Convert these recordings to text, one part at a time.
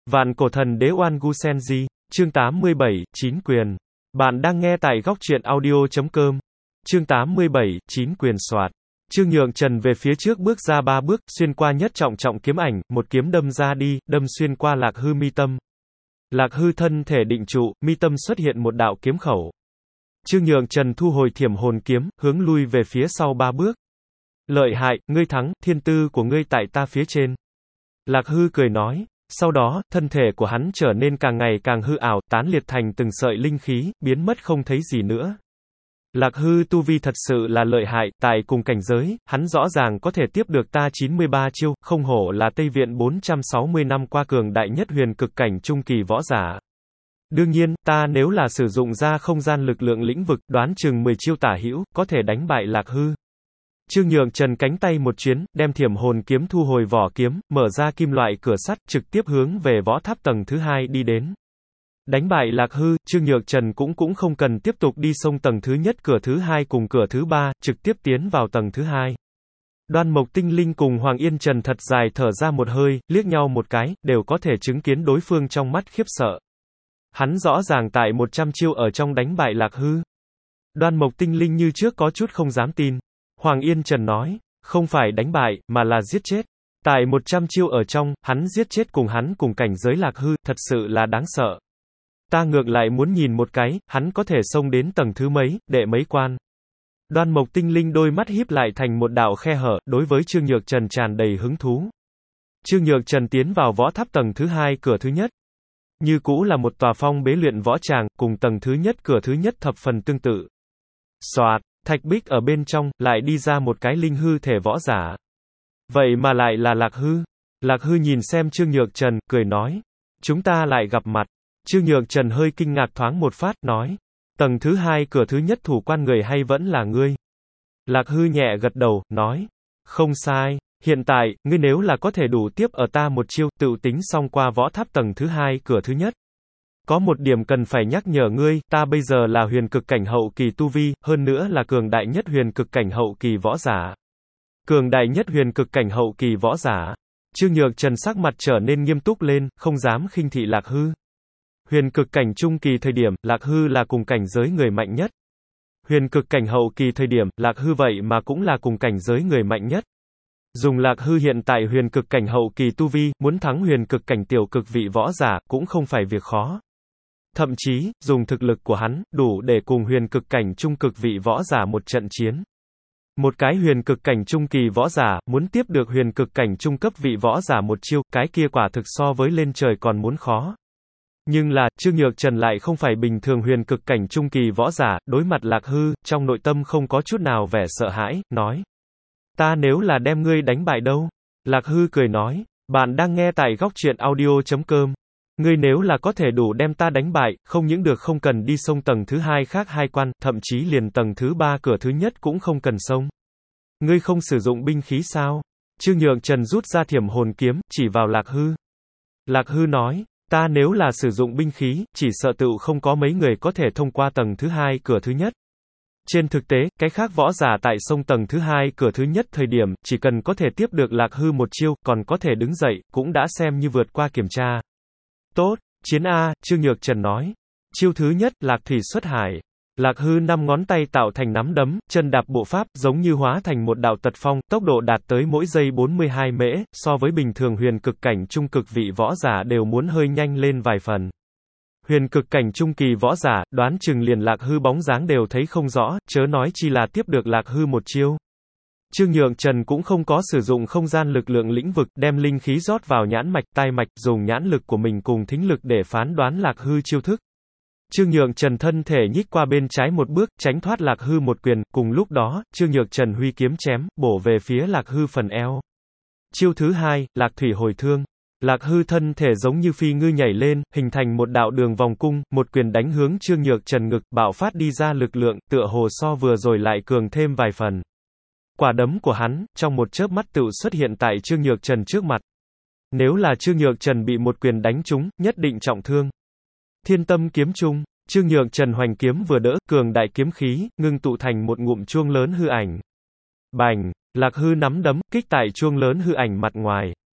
Vạn cổ thần đế Oan Gu Senji, chương 87, Chín quyền. Bạn đang nghe tại góc truyện audio.com. Chương 87, Chín quyền soạt. Trương Nhượng Trần về phía trước bước ra 3 bước, xuyên qua nhất trọng trọng kiếm ảnh, một kiếm đâm ra đi, đâm xuyên qua Lạc Hư mi tâm. Lạc Hư thân thể định trụ, mi tâm xuất hiện một đạo kiếm khẩu. Trương Nhượng Trần thu hồi Thiểm Hồn kiếm, hướng lui về phía sau 3 bước. Lợi hại, ngươi thắng, thiên tư của ngươi tại ta phía trên. Lạc Hư cười nói. Sau đó, thân thể của hắn trở nên càng ngày càng hư ảo, tán liệt thành từng sợi linh khí, biến mất không thấy gì nữa. Lạc Hư tu vi thật sự là lợi hại, tại cùng cảnh giới, hắn rõ ràng có thể tiếp được ta 93 chiêu, không hổ là Tây Viện 460 năm qua cường đại nhất huyền cực cảnh trung kỳ võ giả. Đương nhiên, ta nếu là sử dụng ra không gian lực lượng lĩnh vực, đoán chừng 10 chiêu tả hữu, có thể đánh bại Lạc Hư. Trương Nhượng Trần cánh tay một chuyến, đem Thiểm Hồn kiếm thu hồi vỏ kiếm, mở ra kim loại cửa sắt, trực tiếp hướng về võ tháp tầng thứ 2 đi đến. Đánh bại Lạc Hư, Trương Nhượng Trần cũng không cần tiếp tục đi xông tầng thứ nhất, cửa thứ 2 cùng cửa thứ 3, trực tiếp tiến vào tầng thứ 2. Đoan Mộc Tinh Linh cùng Hoàng Yên Trần thật dài thở ra một hơi, liếc nhau một cái, đều có thể chứng kiến đối phương trong mắt khiếp sợ. Hắn rõ ràng tại 100 chiêu ở trong đánh bại Lạc Hư. Đoan Mộc Tinh Linh như trước có chút không dám tin. Hoàng Yên Trần nói, không phải đánh bại, mà là giết chết. Tại 100 chiêu ở trong, hắn giết chết cùng hắn cùng cảnh giới Lạc Hư, thật sự là đáng sợ. Ta ngược lại muốn nhìn một cái, hắn có thể xông đến tầng thứ mấy, đệ mấy quan. Đoan Mộc Tinh Linh đôi mắt híp lại thành một đạo khe hở, đối với Trương Nhượng Trần tràn đầy hứng thú. Trương Nhượng Trần tiến vào võ tháp tầng thứ 2, cửa thứ nhất. Như cũ là một tòa phong bế luyện võ tràng, cùng tầng thứ nhất, cửa thứ nhất thập phần tương tự. Soạt. Thạch bích ở bên trong, lại đi ra một cái linh hư thể võ giả. Vậy mà lại là Lạc Hư. Lạc Hư nhìn xem Trương Nhượng Trần, cười nói. Chúng ta lại gặp mặt. Trương Nhượng Trần hơi kinh ngạc thoáng một phát, nói. Tầng thứ 2, cửa thứ nhất thủ quan người hay vẫn là ngươi? Lạc Hư nhẹ gật đầu, nói. Không sai. Hiện tại, ngươi nếu là có thể đủ tiếp ở ta một chiêu, tự tính xong qua võ tháp tầng thứ 2, cửa thứ nhất. Có một điểm cần phải nhắc nhở ngươi, ta bây giờ là huyền cực cảnh hậu kỳ tu vi, hơn nữa là cường đại nhất huyền cực cảnh hậu kỳ võ giả. Cường đại nhất huyền cực cảnh hậu kỳ võ giả. Trương Nhượng Trần sắc mặt trở nên nghiêm túc lên, không dám khinh thị Lạc Hư. Huyền cực cảnh trung kỳ thời điểm, Lạc Hư là cùng cảnh giới người mạnh nhất. Huyền cực cảnh hậu kỳ thời điểm, Lạc Hư vậy mà cũng là cùng cảnh giới người mạnh nhất. Dùng Lạc Hư hiện tại huyền cực cảnh hậu kỳ tu vi, muốn thắng huyền cực cảnh tiểu cực vị võ giả, cũng không phải việc khó. Thậm chí, dùng thực lực của hắn, đủ để cùng huyền cực cảnh trung cực vị võ giả một trận chiến. Một cái huyền cực cảnh trung kỳ võ giả, muốn tiếp được huyền cực cảnh trung cấp vị võ giả một chiêu, cái kia quả thực so với lên trời còn muốn khó. Nhưng là, Trương Nhượng Trần lại không phải bình thường huyền cực cảnh trung kỳ võ giả, đối mặt Lạc Hư, trong nội tâm không có chút nào vẻ sợ hãi, nói. Ta nếu là đem ngươi đánh bại đâu? Lạc Hư cười nói, bạn đang nghe tại góc truyện audio.com. Ngươi nếu là có thể đủ đem ta đánh bại, không những được không cần đi xông tầng thứ 2 khác 2 quan, thậm chí liền tầng thứ 3 cửa thứ nhất cũng không cần xông. Ngươi không sử dụng binh khí sao? Trương Nhượng Trần rút ra Thiểm Hồn kiếm, chỉ vào Lạc Hư. Lạc Hư nói, ta nếu là sử dụng binh khí, chỉ sợ tựu không có mấy người có thể thông qua tầng thứ 2 cửa thứ nhất. Trên thực tế, cái khác võ giả tại sông tầng thứ 2 cửa thứ nhất thời điểm, chỉ cần có thể tiếp được Lạc Hư một chiêu, còn có thể đứng dậy, cũng đã xem như vượt qua kiểm tra. Tốt, chiến A, Trương Nhượng Trần nói. Chiêu thứ nhất, Lạc Thủy xuất hải. Lạc Hư 5 ngón tay tạo thành nắm đấm, chân đạp bộ pháp, giống như hóa thành một đạo tật phong, tốc độ đạt tới mỗi giây 42 mễ, so với bình thường huyền cực cảnh trung cực vị võ giả đều muốn hơi nhanh lên vài phần. Huyền cực cảnh trung kỳ võ giả, đoán chừng liền Lạc Hư bóng dáng đều thấy không rõ, chớ nói chi là tiếp được Lạc Hư một chiêu. Trương Nhượng Trần cũng không có sử dụng không gian lực lượng lĩnh vực, đem linh khí rót vào nhãn mạch, tai mạch, dùng nhãn lực của mình cùng thính lực để phán đoán Lạc Hư chiêu thức. Trương Nhượng Trần thân thể nhích qua bên trái một bước, tránh thoát Lạc Hư một quyền, cùng lúc đó, Trương Nhượng Trần huy kiếm chém, bổ về phía Lạc Hư phần eo. Chiêu thứ 2, Lạc Thủy hồi thương. Lạc Hư thân thể giống như phi ngư nhảy lên, hình thành một đạo đường vòng cung, một quyền đánh hướng Trương Nhượng Trần ngực, bạo phát đi ra lực lượng, tựa hồ so vừa rồi lại cường thêm vài phần. Quả đấm của hắn, trong một chớp mắt tựu xuất hiện tại Trương Nhượng Trần trước mặt. Nếu là Trương Nhượng Trần bị một quyền đánh trúng, nhất định trọng thương. Thiên Tâm kiếm trung, Trương Nhượng Trần hoành kiếm vừa đỡ, cường đại kiếm khí, ngưng tụ thành một ngụm chuông lớn hư ảnh. Bành, Lạc Hư nắm đấm, kích tại chuông lớn hư ảnh mặt ngoài.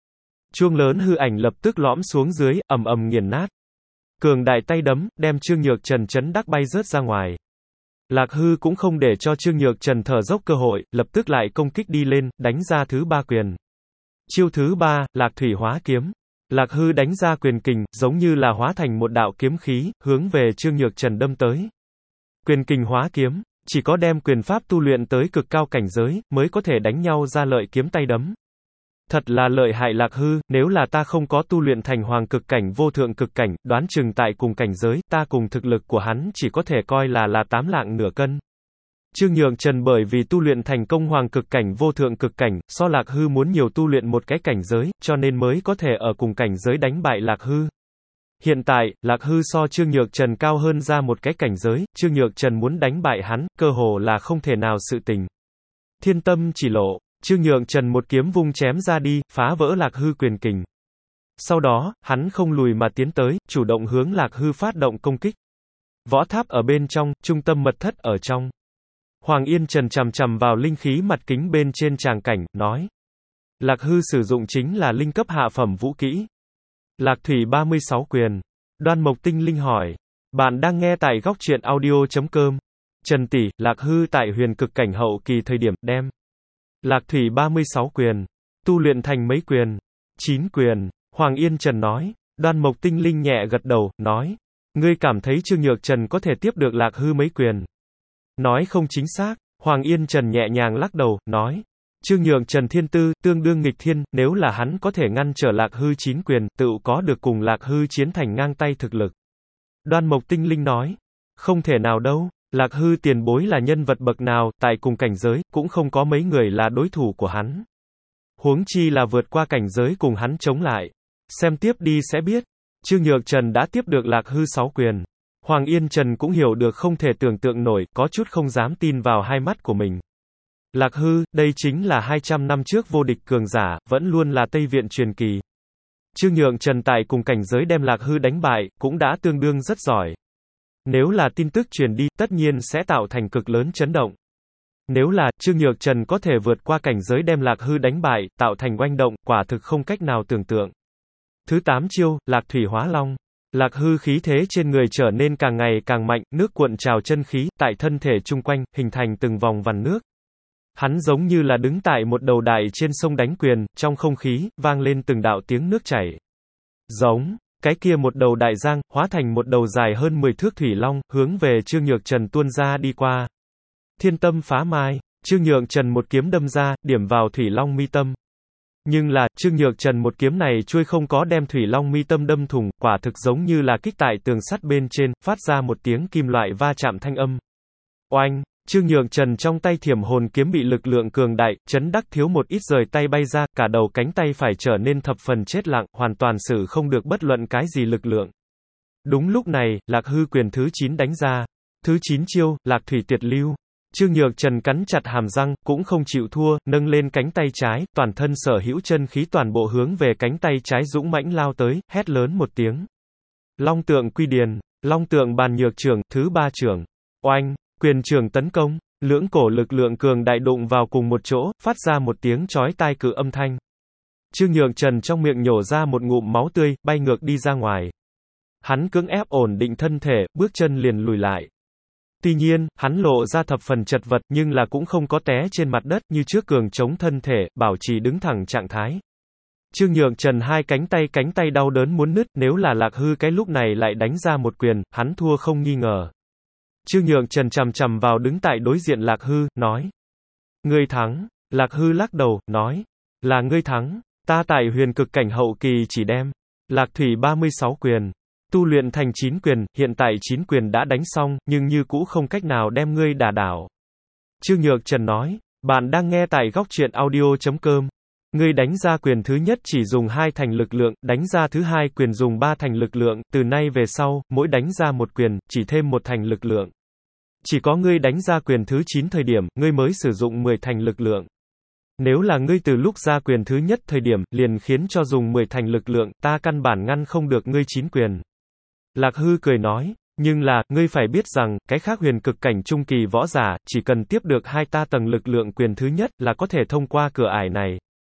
Chuông lớn hư ảnh lập tức lõm xuống dưới, ầm ầm nghiền nát. Cường đại tay đấm, đem Trương Nhược Trần chấn đắc bay rớt ra ngoài. Lạc Hư cũng không để cho Trương Nhược Trần thở dốc cơ hội, lập tức lại công kích đi lên, đánh ra thứ 3 quyền. Chiêu thứ 3, Lạc Thủy hóa kiếm. Lạc Hư đánh ra quyền kình, giống như là hóa thành một đạo kiếm khí, hướng về Trương Nhược Trần đâm tới. Quyền kình hóa kiếm, chỉ có đem quyền pháp tu luyện tới cực cao cảnh giới, mới có thể đánh nhau ra lợi kiếm tay đấm. Thật là lợi hại Lạc Hư, nếu là ta không có tu luyện thành hoàng cực cảnh vô thượng cực cảnh, đoán chừng tại cùng cảnh giới, ta cùng thực lực của hắn chỉ có thể coi là 8 lạng nửa cân. Trương Nhược Trần bởi vì tu luyện thành công hoàng cực cảnh vô thượng cực cảnh, so Lạc Hư muốn nhiều tu luyện một cái cảnh giới, cho nên mới có thể ở cùng cảnh giới đánh bại Lạc Hư. Hiện tại, Lạc Hư so Trương Nhược Trần cao hơn ra một cái cảnh giới, Trương Nhược Trần muốn đánh bại hắn, cơ hồ là không thể nào sự tình. Thiên tâm chỉ lộ, Trương Nhược Trần một kiếm vung chém ra đi, phá vỡ Lạc Hư quyền kình. Sau đó, hắn không lùi mà tiến tới, chủ động hướng Lạc Hư phát động công kích. Võ tháp ở bên trong, trung tâm mật thất ở trong. Hoàng Yên Trần chằm chằm vào linh khí mặt kính bên trên tràng cảnh, nói. Lạc Hư sử dụng chính là linh cấp hạ phẩm vũ kỹ. Lạc Thủy 36 quyền. Đoan Mộc Tinh Linh hỏi. Bạn đang nghe tại góc truyện audio.com. Trần tỷ, Lạc Hư tại huyền cực cảnh hậu kỳ thời điểm, đem. Lạc Thủy 36 quyền. Tu luyện thành mấy quyền? 9 quyền. Hoàng Yên Trần nói. Đoan Mộc Tinh Linh nhẹ gật đầu, nói. Ngươi cảm thấy Trương Nhược Trần có thể tiếp được Lạc Hư mấy quyền? Nói không chính xác. Hoàng Yên Trần nhẹ nhàng lắc đầu, nói. Trương Nhược Trần thiên tư, tương đương nghịch thiên, nếu là hắn có thể ngăn trở Lạc Hư 9 quyền, tự có được cùng Lạc Hư chiến thành ngang tay thực lực. Đoan Mộc Tinh Linh nói. Không thể nào đâu. Lạc Hư tiền bối là nhân vật bậc nào, tại cùng cảnh giới, cũng không có mấy người là đối thủ của hắn. Huống chi là vượt qua cảnh giới cùng hắn chống lại. Xem tiếp đi sẽ biết. Trương Nhược Trần đã tiếp được Lạc Hư 6 quyền. Hoàng Yên Trần cũng hiểu được không thể tưởng tượng nổi, có chút không dám tin vào hai mắt của mình. Lạc Hư, đây chính là 200 năm trước vô địch cường giả, vẫn luôn là Tây Viện truyền kỳ. Trương Nhược Trần tại cùng cảnh giới đem Lạc Hư đánh bại, cũng đã tương đương rất giỏi. Nếu là tin tức truyền đi, tất nhiên sẽ tạo thành cực lớn chấn động. Nếu là, Trương Nhược Trần có thể vượt qua cảnh giới đem Lạc Hư đánh bại, tạo thành oanh động, quả thực không cách nào tưởng tượng. Thứ 8 chiêu, Lạc Thủy hóa long. Lạc Hư khí thế trên người trở nên càng ngày càng mạnh, nước cuộn trào chân khí, tại thân thể chung quanh, hình thành từng vòng vằn nước. Hắn giống như là đứng tại một đầu đại trên sông đánh quyền, trong không khí, vang lên từng đạo tiếng nước chảy. Giống, cái kia một đầu đại giang, hóa thành một đầu dài hơn 10 thước thủy long, hướng về Trương Nhược Trần tuôn ra đi qua. Thiên tâm phá mai, Trương Nhược Trần một kiếm đâm ra, điểm vào thủy long mi tâm. Nhưng là, Trương Nhược Trần một kiếm này chuôi không có đem thủy long mi tâm đâm thủng, quả thực giống như là kích tại tường sắt bên trên, phát ra một tiếng kim loại va chạm thanh âm. Oanh! Trương Nhược Trần trong tay thiểm hồn kiếm bị lực lượng cường đại, chấn đắc thiếu một ít rời tay bay ra, cả đầu cánh tay phải trở nên thập phần chết lặng, hoàn toàn sử không được bất luận cái gì lực lượng. Đúng lúc này, Lạc Hư quyền thứ 9 đánh ra. Thứ 9 chiêu, Lạc Thủy Tiệt Lưu. Trương Nhược Trần cắn chặt hàm răng, cũng không chịu thua, nâng lên cánh tay trái, toàn thân sở hữu chân khí toàn bộ hướng về cánh tay trái dũng mãnh lao tới, hét lớn một tiếng. Long tượng quy điền, long tượng bàn nhược trưởng, thứ 3 trưởng. Oanh! Quyền trường tấn công, lưỡng cổ lực lượng cường đại đụng vào cùng một chỗ, phát ra một tiếng chói tai cự âm thanh. Trương Nhược Trần trong miệng nhổ ra một ngụm máu tươi, bay ngược đi ra ngoài. Hắn cưỡng ép ổn định thân thể, bước chân liền lùi lại. Tuy nhiên, hắn lộ ra thập phần chật vật, nhưng là cũng không có té trên mặt đất, như trước cường chống thân thể, bảo trì đứng thẳng trạng thái. Trương Nhược Trần hai cánh tay đau đớn muốn nứt, nếu là Lạc Hư cái lúc này lại đánh ra một quyền, hắn thua không nghi ngờ. Trương Nhược Trần chằm chằm vào đứng tại đối diện Lạc Hư, nói. Ngươi thắng. Lạc Hư lắc đầu, nói. Là ngươi thắng. Ta tại huyền cực cảnh hậu kỳ chỉ đem. Lạc Thủy 36 quyền. Tu luyện thành 9 quyền, hiện tại 9 quyền đã đánh xong, nhưng như cũ không cách nào đem ngươi đả đảo. Trương Nhược Trần nói. Bạn đang nghe tại góc truyện audio.com. Ngươi đánh ra quyền thứ nhất chỉ dùng 2 thành lực lượng, đánh ra thứ 2 quyền dùng 3 thành lực lượng, từ nay về sau, mỗi đánh ra một quyền, chỉ thêm 1 thành lực lượng. Chỉ có ngươi đánh ra quyền thứ 9 thời điểm, ngươi mới sử dụng 10 thành lực lượng. Nếu là ngươi từ lúc ra quyền thứ nhất thời điểm, liền khiến cho dùng 10 thành lực lượng, ta căn bản ngăn không được ngươi 9 quyền. Lạc Hư cười nói, nhưng là, ngươi phải biết rằng, cái khác huyền cực cảnh trung kỳ võ giả, chỉ cần tiếp được 2 ta tầng lực lượng quyền thứ nhất, là có thể thông qua cửa ải này.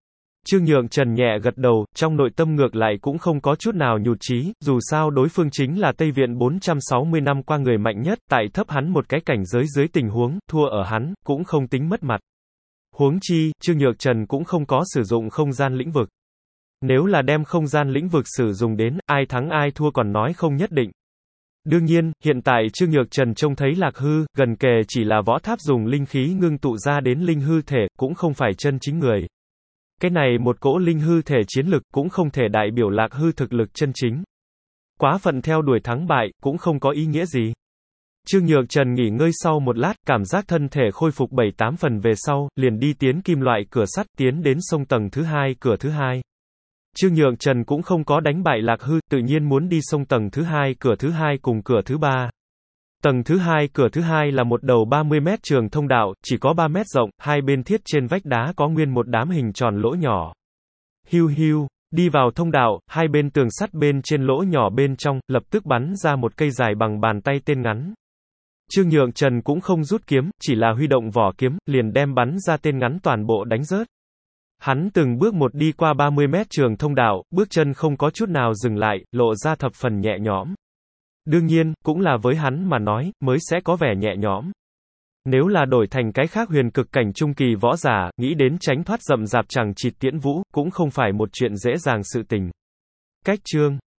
Trương Nhượng Trần nhẹ gật đầu, trong nội tâm ngược lại cũng không có chút nào nhụt chí, dù sao đối phương chính là Tây Viện 460 năm qua người mạnh nhất, tại thấp hắn một cái cảnh giới dưới tình huống, thua ở hắn, cũng không tính mất mặt. Huống chi, Trương Nhượng Trần cũng không có sử dụng không gian lĩnh vực. Nếu là đem không gian lĩnh vực sử dụng đến, ai thắng ai thua còn nói không nhất định. Đương nhiên, hiện tại Trương Nhược Trần trông thấy Lạc Hư, gần kề chỉ là võ tháp dùng linh khí ngưng tụ ra đến linh hư thể, cũng không phải chân chính người. Cái này một cỗ linh hư thể chiến lực cũng không thể đại biểu Lạc Hư thực lực chân chính. Quá phận theo đuổi thắng bại, cũng không có ý nghĩa gì. Trương Nhược Trần nghỉ ngơi sau một lát, cảm giác thân thể khôi phục 7-8 phần về sau, liền đi tiến kim loại cửa sắt, tiến đến sông tầng thứ 2, cửa thứ 2. Trương Nhượng Trần cũng không có đánh bại Lạc Hư, tự nhiên muốn đi sông tầng thứ 2, cửa thứ 2 cùng cửa thứ 3. Tầng thứ 2, cửa thứ 2 là một đầu 30 mét trường thông đạo, chỉ có 3 mét rộng, hai bên thiết trên vách đá có nguyên một đám hình tròn lỗ nhỏ. Hiu hiu, đi vào thông đạo, hai bên tường sắt bên trên lỗ nhỏ bên trong, lập tức bắn ra một cây dài bằng bàn tay tên ngắn. Trương Nhượng Trần cũng không rút kiếm, chỉ là huy động vỏ kiếm, liền đem bắn ra tên ngắn toàn bộ đánh rớt. Hắn từng bước một đi qua 30 mét trường thông đạo, bước chân không có chút nào dừng lại, lộ ra thập phần nhẹ nhõm. Đương nhiên, cũng là với hắn mà nói, mới sẽ có vẻ nhẹ nhõm. Nếu là đổi thành cái khác huyền cực cảnh trung kỳ võ giả, nghĩ đến tránh thoát rậm rạp chằng chịt tiễn vũ, cũng không phải một chuyện dễ dàng sự tình. Cách chương